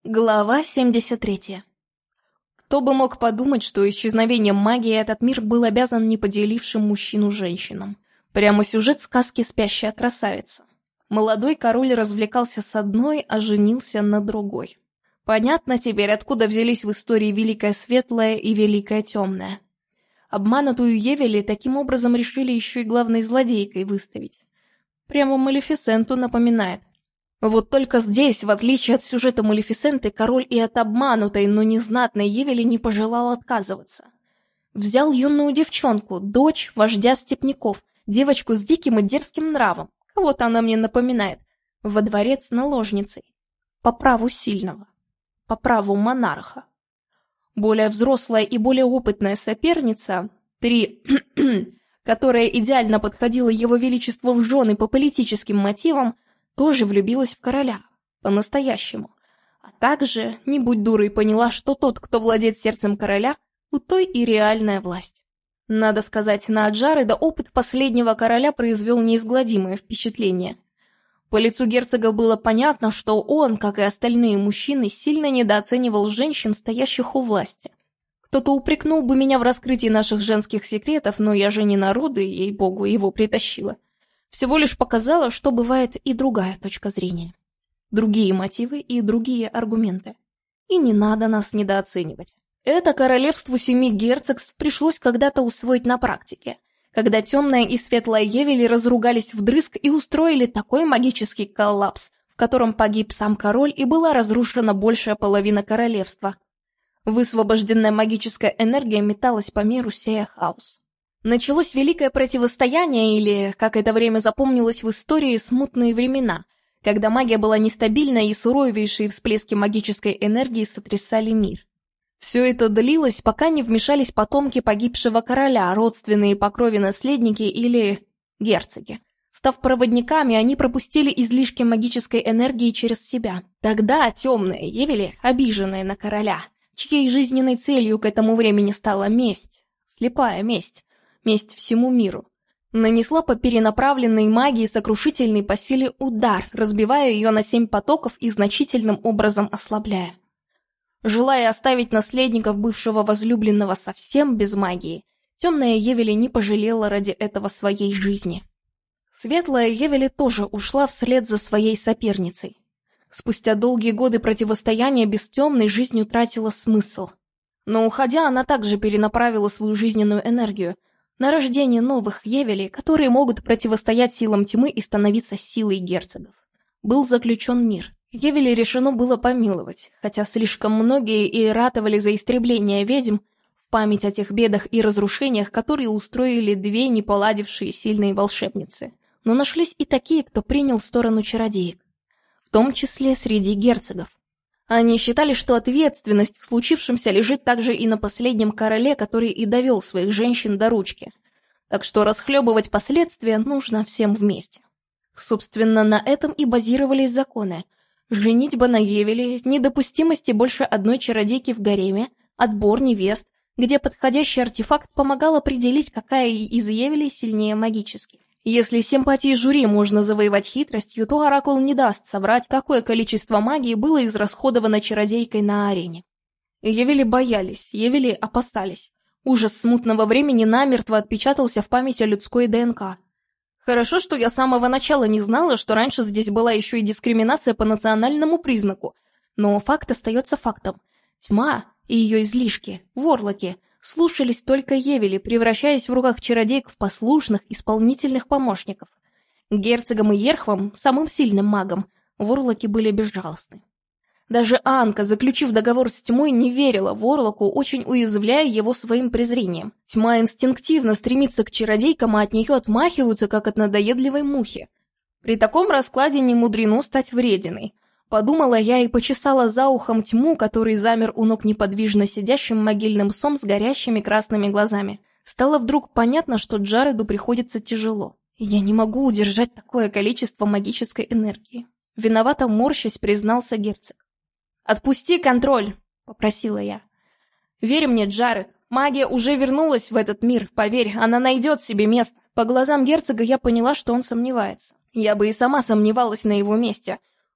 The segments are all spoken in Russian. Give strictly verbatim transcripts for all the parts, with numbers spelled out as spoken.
Глава семьдесят третья. Кто бы мог подумать, что исчезновением магии этот мир был обязан неподелившим мужчину женщинам. Прямо сюжет сказки «Спящая красавица». Молодой король развлекался с одной, а женился на другой. Понятно теперь, откуда взялись в истории Великая Светлая и Великая Темная. Обманутую Евели таким образом решили еще и главной злодейкой выставить. Прямо Малефисенту напоминает. Вот только здесь, в отличие от сюжета Малефисенты, король и от обманутой, но незнатной Евели не пожелал отказываться. Взял юную девчонку, дочь вождя степняков, девочку с диким и дерзким нравом, кого-то она мне напоминает, во дворец наложницей. По праву сильного. По праву монарха. Более взрослая и более опытная соперница, три, которая идеально подходила его величеству в жены по политическим мотивам, тоже влюбилась в короля, по-настоящему. А также, не будь дурой, поняла, что тот, кто владеет сердцем короля, у той и реальная власть. Надо сказать, на Джареда опыт последнего короля произвел неизгладимое впечатление. По лицу герцога было понятно, что он, как и остальные мужчины, сильно недооценивал женщин, стоящих у власти. Кто-то упрекнул бы меня в раскрытии наших женских секретов, но я же не народу, ей-богу, его притащила. Всего лишь показала, что бывает и другая точка зрения. Другие мотивы и другие аргументы. И не надо нас недооценивать. Это королевству семи герцогств пришлось когда-то усвоить на практике, когда темная и светлая Евели разругались вдрызг и устроили такой магический коллапс, в котором погиб сам король и была разрушена большая половина королевства. Высвобожденная магическая энергия металась по миру, сея хаос. Началось великое противостояние, или, как это время запомнилось в истории, смутные времена, когда магия была нестабильна и суровейшие всплески магической энергии сотрясали мир. Все это длилось, пока не вмешались потомки погибшего короля, родственные по крови наследники или герцоги. Став проводниками, они пропустили излишки магической энергии через себя. Тогда темные Евели, обиженные на короля, чьей жизненной целью к этому времени стала месть, слепая месть, месть всему миру, нанесла по перенаправленной магии сокрушительный по силе удар, разбивая ее на семь потоков и значительным образом ослабляя. Желая оставить наследников бывшего возлюбленного совсем без магии, темная Евели не пожалела ради этого своей жизни. Светлая Евели тоже ушла вслед за своей соперницей. Спустя долгие годы противостояния без темной жизнь утратила смысл. Но уходя, она также перенаправила свою жизненную энергию на рождение новых Евели, которые могут противостоять силам тьмы и становиться силой герцогов. Был заключен мир. Евели решено было помиловать, хотя слишком многие и ратовали за истребление ведьм в память о тех бедах и разрушениях, которые устроили две неполадившие сильные волшебницы. Но нашлись и такие, кто принял сторону чародеек, в том числе среди герцогов. Они считали, что ответственность в случившемся лежит также и на последнем короле, который и довел своих женщин до ручки. Так что расхлебывать последствия нужно всем вместе. Собственно, на этом и базировались законы. Женитьба на Евели, недопустимости больше одной чародейки в гареме, отбор невест, где подходящий артефакт помогал определить, какая из Евелей сильнее магически. Если симпатии жюри можно завоевать хитростью, то Оракул не даст соврать, какое количество магии было израсходовано чародейкой на арене. Евели боялись, Евели опасались. Ужас смутного времени намертво отпечатался в памяти людской ДНК. Хорошо, что я с самого начала не знала, что раньше здесь была еще и дискриминация по национальному признаку. Но факт остается фактом. Тьма и ее излишки, ворлоки, слушались только Евели, превращаясь в руках чародеек в послушных, исполнительных помощников. Герцогам и ерхвам, самым сильным магам, ворлоки были безжалостны. Даже Анка, заключив договор с тьмой, не верила ворлоку, очень уязвляя его своим презрением. Тьма инстинктивно стремится к чародейкам, а от нее отмахиваются, как от надоедливой мухи. При таком раскладе не мудрено стать врединой. Подумала я и почесала за ухом тьму, который замер у ног неподвижно сидящим могильным псом с горящими красными глазами. Стало вдруг понятно, что Джареду приходится тяжело. Я не могу удержать такое количество магической энергии. Виновато морщась, признался герцог. «Отпусти контроль», — попросила я. «Верь мне, Джаред, магия уже вернулась в этот мир, поверь, она найдет себе место». По глазам герцога я поняла, что он сомневается. Я бы и сама сомневалась на его месте.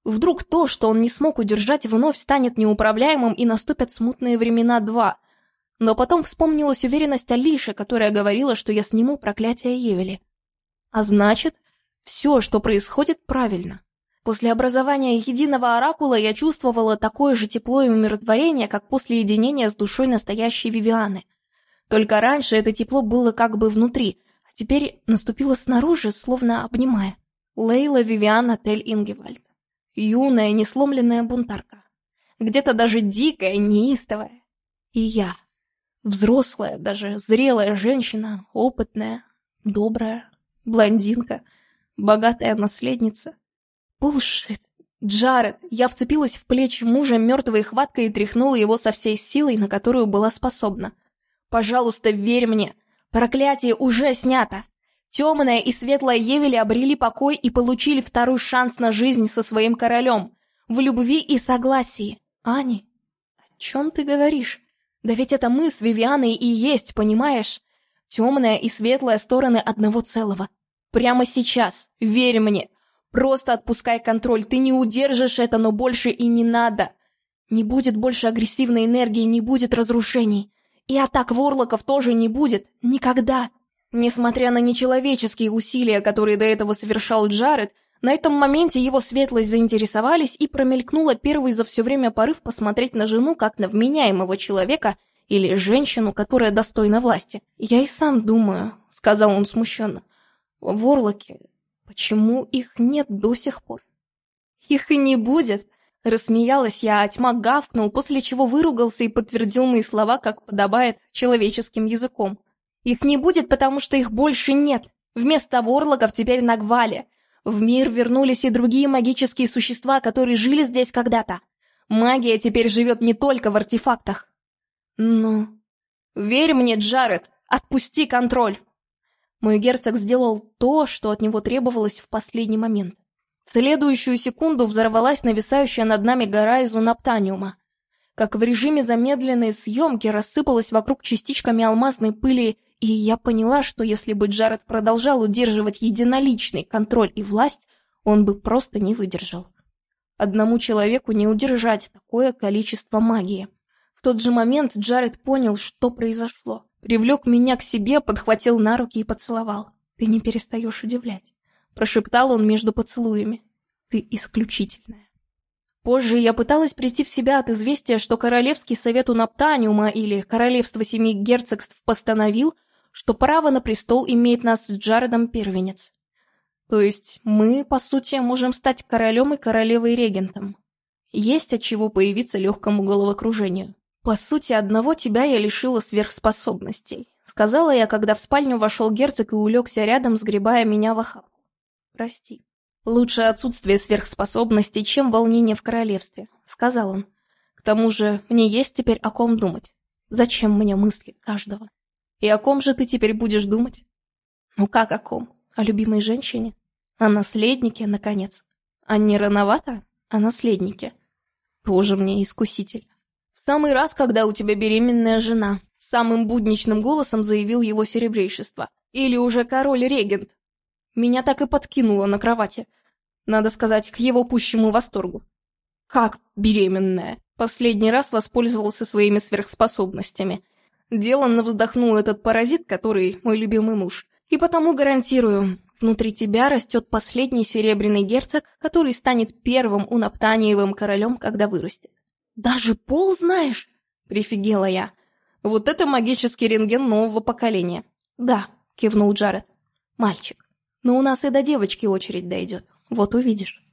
Вдруг то, что он не смог удержать, вновь станет неуправляемым и наступят смутные времена два. Но потом вспомнилась уверенность Алиши, которая говорила, что я сниму проклятие Евели. А значит, все, что происходит, правильно. После образования единого оракула я чувствовала такое же тепло и умиротворение, как после единения с душой настоящей Вивианы. Только раньше это тепло было как бы внутри, а теперь наступило снаружи, словно обнимая. Лейла Вивиана Тель Ингевальд. Юная, несломленная бунтарка. Где-то даже дикая, неистовая. И я. Взрослая, даже зрелая женщина, опытная, добрая, блондинка, богатая наследница. Булшит. Джаред. Я вцепилась в плечи мужа мертвой хваткой и тряхнула его со всей силой, на которую была способна. Пожалуйста, верь мне. Проклятие уже снято. Темная и светлая Евели обрели покой и получили второй шанс на жизнь со своим королем. В любви и согласии. Ани, о чем ты говоришь? Да ведь это мы с Вивианой и есть, понимаешь? Темная и светлая стороны одного целого. Прямо сейчас. Верь мне. Просто отпускай контроль, ты не удержишь это, но больше и не надо. Не будет больше агрессивной энергии, не будет разрушений. И атак ворлоков тоже не будет. Никогда. Несмотря на нечеловеческие усилия, которые до этого совершал Джаред, на этом моменте его светлость заинтересовались и промелькнула первый за все время порыв посмотреть на жену как на вменяемого человека или женщину, которая достойна власти. «Я и сам думаю», — сказал он смущенно. «Ворлоки... Почему их нет до сих пор?» «Их и не будет!» Рассмеялась я, а тьма гавкнул, после чего выругался и подтвердил мои слова, как подобает, человеческим языком. «Их не будет, потому что их больше нет. Вместо ворлоков теперь Нагвали. В мир вернулись и другие магические существа, которые жили здесь когда-то. Магия теперь живет не только в артефактах». «Ну...» «Верь мне, Джаред, отпусти контроль!» Мой герцог сделал то, что от него требовалось в последний момент. В следующую секунду взорвалась нависающая над нами гора из унаптаниума. Как в режиме замедленной съемки рассыпалась вокруг частичками алмазной пыли, и я поняла, что если бы Джаред продолжал удерживать единоличный контроль и власть, он бы просто не выдержал. Одному человеку не удержать такое количество магии. В тот же момент Джаред понял, что произошло. Привлек меня к себе, подхватил на руки и поцеловал. «Ты не перестаешь удивлять», — прошептал он между поцелуями. «Ты исключительная». Позже я пыталась прийти в себя от известия, что Королевский совет Унаптаниума или Королевство Семи Герцогств постановил, что право на престол имеет нас с Джаредом первенец. То есть мы, по сути, можем стать королем и королевой-регентом. Есть от чего появиться легкому головокружению. «По сути, одного тебя я лишила сверхспособностей», — сказала я, когда в спальню вошел герцог и улегся рядом, сгребая меня в охапку. «Прости. Лучше отсутствие сверхспособностей, чем волнение в королевстве», — сказал он. «К тому же мне есть теперь о ком думать. Зачем мне мысли каждого? И о ком же ты теперь будешь думать?» «Ну как о ком? О любимой женщине? О наследнике, наконец? А не рановато? О наследнике. Тоже мне искуситель». «В самый раз, когда у тебя беременная жена», — самым будничным голосом заявил его серебрейшество. «Или уже король-регент». Меня так и подкинуло на кровати. Надо сказать, к его пущему восторгу. «Как беременная?» Последний раз воспользовался своими сверхспособностями. Деланно вздохнул этот паразит, который мой любимый муж. «И потому гарантирую, внутри тебя растет последний серебряный герцог, который станет первым унаптаниевым королем, когда вырастет». «Даже пол знаешь?» — прифигела я. «Вот это магический рентген нового поколения». «Да», — кивнул Джаред. «Мальчик. Но у нас и до девочки очередь дойдет. Вот увидишь».